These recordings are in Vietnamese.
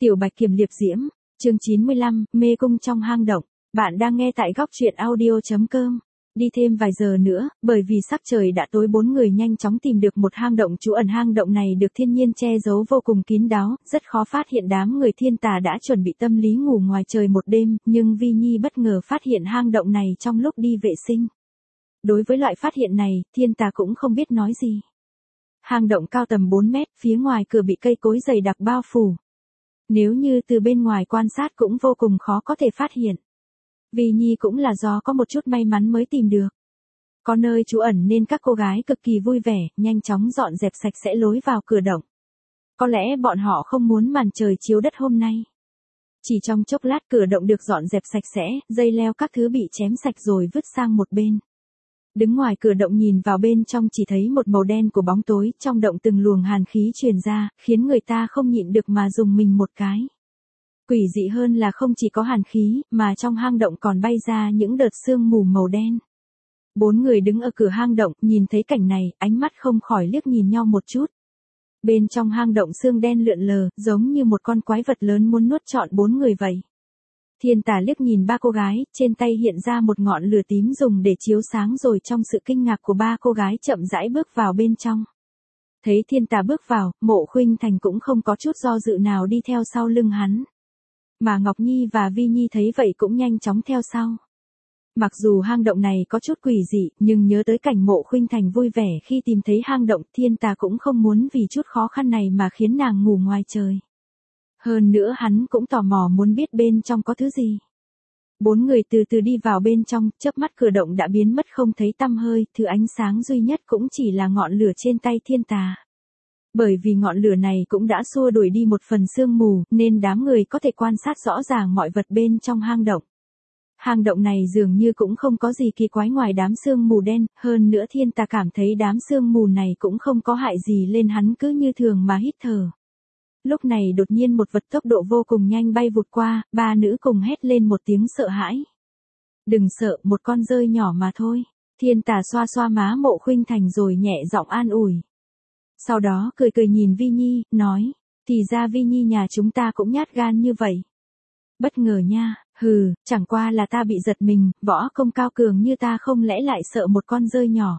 Tiểu Bạch Kiểm Liệp Diễm, chương 95, mê cung trong hang động. Bạn đang nghe tại góc truyện audio.com. Đi thêm vài giờ nữa, bởi vì sắc trời đã tối, bốn người nhanh chóng tìm được một hang động trú ẩn. Hang động này được thiên nhiên che giấu vô cùng kín đáo, rất khó phát hiện. Đám người thiên tà đã chuẩn bị tâm lý ngủ ngoài trời một đêm, nhưng Vi Nhi bất ngờ phát hiện hang động này trong lúc đi vệ sinh. Đối với loại phát hiện này, thiên tà cũng không biết nói gì. Hang động cao tầm 4 mét, phía ngoài cửa bị cây cối dày đặc bao phủ. Nếu như từ bên ngoài quan sát cũng vô cùng khó có thể phát hiện. Vi Nhi cũng là do có một chút may mắn mới tìm được. Có nơi trú ẩn nên các cô gái cực kỳ vui vẻ, nhanh chóng dọn dẹp sạch sẽ lối vào cửa động. Có lẽ bọn họ không muốn màn trời chiếu đất hôm nay. Chỉ trong chốc lát cửa động được dọn dẹp sạch sẽ, dây leo các thứ bị chém sạch rồi vứt sang một bên. Đứng ngoài cửa động nhìn vào bên trong chỉ thấy một màu đen của bóng tối, trong động từng luồng hàn khí truyền ra, khiến người ta không nhịn được mà rùng mình một cái. Quỷ dị hơn là không chỉ có hàn khí, mà trong hang động còn bay ra những đợt sương mù màu đen. Bốn người đứng ở cửa hang động, nhìn thấy cảnh này, ánh mắt không khỏi liếc nhìn nhau một chút. Bên trong hang động sương đen lượn lờ, giống như một con quái vật lớn muốn nuốt trọn bốn người vậy. Thiên tà liếc nhìn ba cô gái, trên tay hiện ra một ngọn lửa tím dùng để chiếu sáng, rồi trong sự kinh ngạc của ba cô gái chậm rãi bước vào bên trong. Thấy thiên tà bước vào, Mộ Khuynh Thành cũng không có chút do dự nào đi theo sau lưng hắn. Mà Ngọc Nhi và Vi Nhi thấy vậy cũng nhanh chóng theo sau. Mặc dù hang động này có chút quỷ dị, nhưng nhớ tới cảnh Mộ Khuynh Thành vui vẻ khi tìm thấy hang động, thiên tà cũng không muốn vì chút khó khăn này mà khiến nàng ngủ ngoài trời. Hơn nữa hắn cũng tò mò muốn biết bên trong có thứ gì. Bốn người từ từ đi vào bên trong, chớp mắt cửa động đã biến mất không thấy tăm hơi, thứ ánh sáng duy nhất cũng chỉ là ngọn lửa trên tay thiên tà. Bởi vì ngọn lửa này cũng đã xua đuổi đi một phần sương mù, nên đám người có thể quan sát rõ ràng mọi vật bên trong hang động. Hang động này dường như cũng không có gì kỳ quái ngoài đám sương mù đen, hơn nữa thiên tà cảm thấy đám sương mù này cũng không có hại gì lên hắn, cứ như thường mà hít thở. Lúc này đột nhiên một vật tốc độ vô cùng nhanh bay vụt qua, ba nữ cùng hét lên một tiếng sợ hãi. Đừng sợ, một con dơi nhỏ mà thôi. Thiên tà xoa xoa má Mộ Khuynh Thành rồi nhẹ giọng an ủi. Sau đó cười cười nhìn Vi Nhi, nói, thì ra Vi Nhi nhà chúng ta cũng nhát gan như vậy. Bất ngờ nha, hừ, chẳng qua là ta bị giật mình, võ công cao cường như ta không lẽ lại sợ một con dơi nhỏ.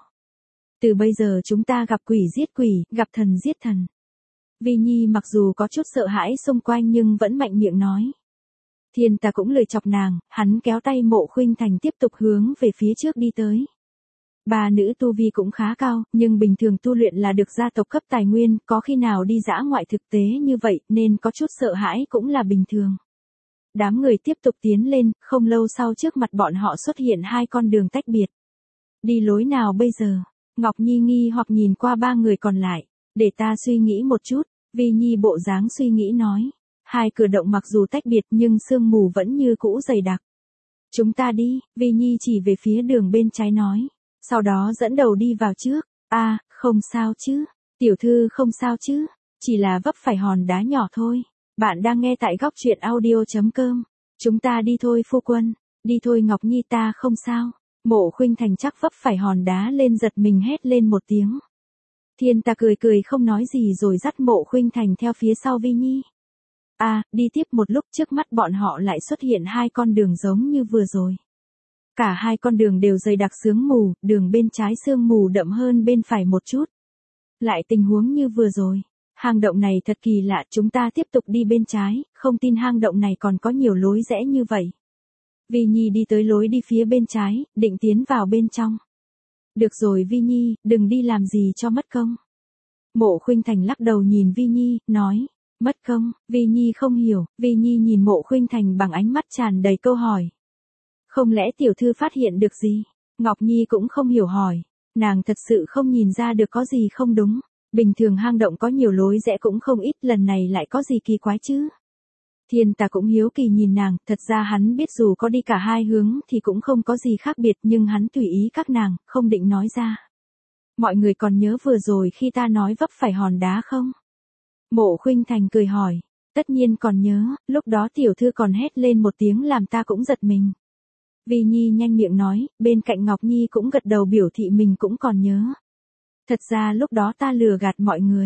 Từ bây giờ chúng ta gặp quỷ giết quỷ, gặp thần giết thần. Vi Nhi mặc dù có chút sợ hãi xung quanh nhưng vẫn mạnh miệng nói. Thiên tà cũng lười chọc nàng, hắn kéo tay Mộ Khuynh Thành tiếp tục hướng về phía trước đi tới. Ba nữ tu vi cũng khá cao, nhưng bình thường tu luyện là được gia tộc cấp tài nguyên, có khi nào đi dã ngoại thực tế như vậy, nên có chút sợ hãi cũng là bình thường. Đám người tiếp tục tiến lên, không lâu sau trước mặt bọn họ xuất hiện hai con đường tách biệt. Đi lối nào bây giờ? Ngọc Nhi nghi hoặc nhìn qua ba người còn lại. Để ta suy nghĩ một chút, Vi Nhi bộ dáng suy nghĩ nói. Hai cửa động mặc dù tách biệt nhưng sương mù vẫn như cũ dày đặc. Chúng ta đi, Vi Nhi chỉ về phía đường bên trái nói. Sau đó dẫn đầu đi vào trước. Không sao chứ. Tiểu thư không sao chứ. Chỉ là vấp phải hòn đá nhỏ thôi. Bạn đang nghe tại góc truyện audio.com. Chúng ta đi thôi phu quân. Đi thôi Ngọc Nhi, ta không sao. Mộ Khuynh Thành chắc vấp phải hòn đá lên giật mình hét lên một tiếng. Thiên tà cười cười không nói gì rồi dắt Mộ Khuynh Thành theo phía sau Vi Nhi. Đi tiếp một lúc trước mắt bọn họ lại xuất hiện hai con đường giống như vừa rồi. Cả hai con đường đều dày đặc sương mù, đường bên trái sương mù đậm hơn bên phải một chút. Lại tình huống như vừa rồi. Hang động này thật kỳ lạ, chúng ta tiếp tục đi bên trái, không tin hang động này còn có nhiều lối rẽ như vậy. Vi Nhi đi tới lối đi phía bên trái, định tiến vào bên trong. Được rồi Vi Nhi, đừng đi làm gì cho mất công. Mộ Khuynh Thành lắc đầu nhìn Vi Nhi, nói, mất công, Vi Nhi không hiểu, Vi Nhi nhìn Mộ Khuynh Thành bằng ánh mắt tràn đầy câu hỏi. Không lẽ tiểu thư phát hiện được gì? Ngọc Nhi cũng không hiểu hỏi, nàng thật sự không nhìn ra được có gì không đúng. Bình thường hang động có nhiều lối rẽ cũng không ít, lần này lại có gì kỳ quái chứ? Thiên tà cũng hiếu kỳ nhìn nàng, thật ra hắn biết dù có đi cả hai hướng thì cũng không có gì khác biệt, nhưng hắn tùy ý các nàng, không định nói ra. Mọi người còn nhớ vừa rồi khi ta nói vấp phải hòn đá không? Mộ Khuynh Thành cười hỏi, tất nhiên còn nhớ, lúc đó tiểu thư còn hét lên một tiếng làm ta cũng giật mình. Vi Nhi nhanh miệng nói, bên cạnh Ngọc Nhi cũng gật đầu biểu thị mình cũng còn nhớ. Thật ra lúc đó ta lừa gạt mọi người.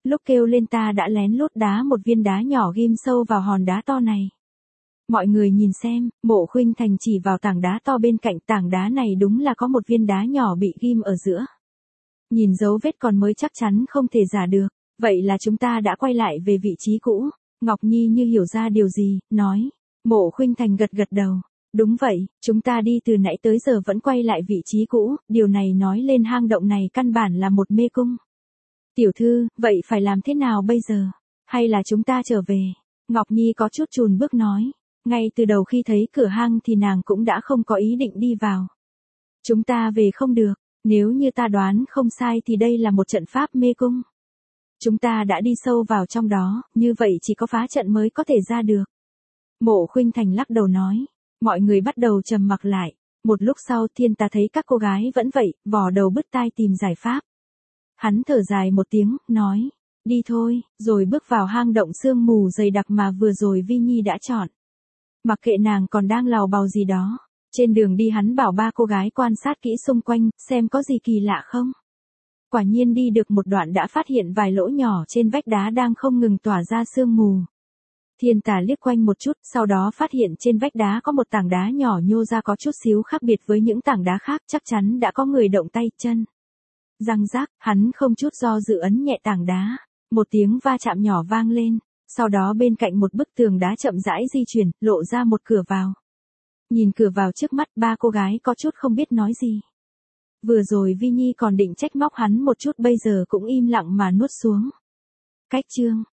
Lúc kêu lên ta đã lén lút đá một viên đá nhỏ ghim sâu vào hòn đá to này. Mọi người nhìn xem, Mộ Khuynh Thành chỉ vào tảng đá to bên cạnh, tảng đá này đúng là có một viên đá nhỏ bị ghim ở giữa. Nhìn dấu vết còn mới chắc chắn không thể giả được, vậy là chúng ta đã quay lại về vị trí cũ. Ngọc Nhi như hiểu ra điều gì, nói. Mộ Khuynh Thành gật gật đầu. Đúng vậy, chúng ta đi từ nãy tới giờ vẫn quay lại vị trí cũ, điều này nói lên hang động này căn bản là một mê cung. Tiểu thư, vậy phải làm thế nào bây giờ? Hay là chúng ta trở về? Ngọc Nhi có chút chùn bước nói. Ngay từ đầu khi thấy cửa hang thì nàng cũng đã không có ý định đi vào. Chúng ta về không được, nếu như ta đoán không sai thì đây là một trận pháp mê cung. Chúng ta đã đi sâu vào trong đó, như vậy chỉ có phá trận mới có thể ra được. Mộ Khuynh Thành lắc đầu nói. Mọi người bắt đầu trầm mặc lại. Một lúc sau Thiên Tà thấy các cô gái vẫn vậy, vò đầu bứt tai tìm giải pháp. Hắn thở dài một tiếng, nói. Đi thôi, rồi bước vào hang động sương mù dày đặc mà vừa rồi Vi Nhi đã chọn. Mặc kệ nàng còn đang lào bào gì đó. Trên đường đi hắn bảo ba cô gái quan sát kỹ xung quanh, xem có gì kỳ lạ không. Quả nhiên đi được một đoạn đã phát hiện vài lỗ nhỏ trên vách đá đang không ngừng tỏa ra sương mù. Thiên Tà liếc quanh một chút, sau đó phát hiện trên vách đá có một tảng đá nhỏ nhô ra có chút xíu khác biệt với những tảng đá khác, chắc chắn đã có người động tay chân. Răng rác, hắn không chút do dự ấn nhẹ tảng đá. Một tiếng va chạm nhỏ vang lên, sau đó bên cạnh một bức tường đá chậm rãi di chuyển, lộ ra một cửa vào. Nhìn cửa vào trước mắt, ba cô gái có chút không biết nói gì. Vừa rồi Vi Nhi còn định trách móc hắn một chút, bây giờ cũng im lặng mà nuốt xuống. Cách chương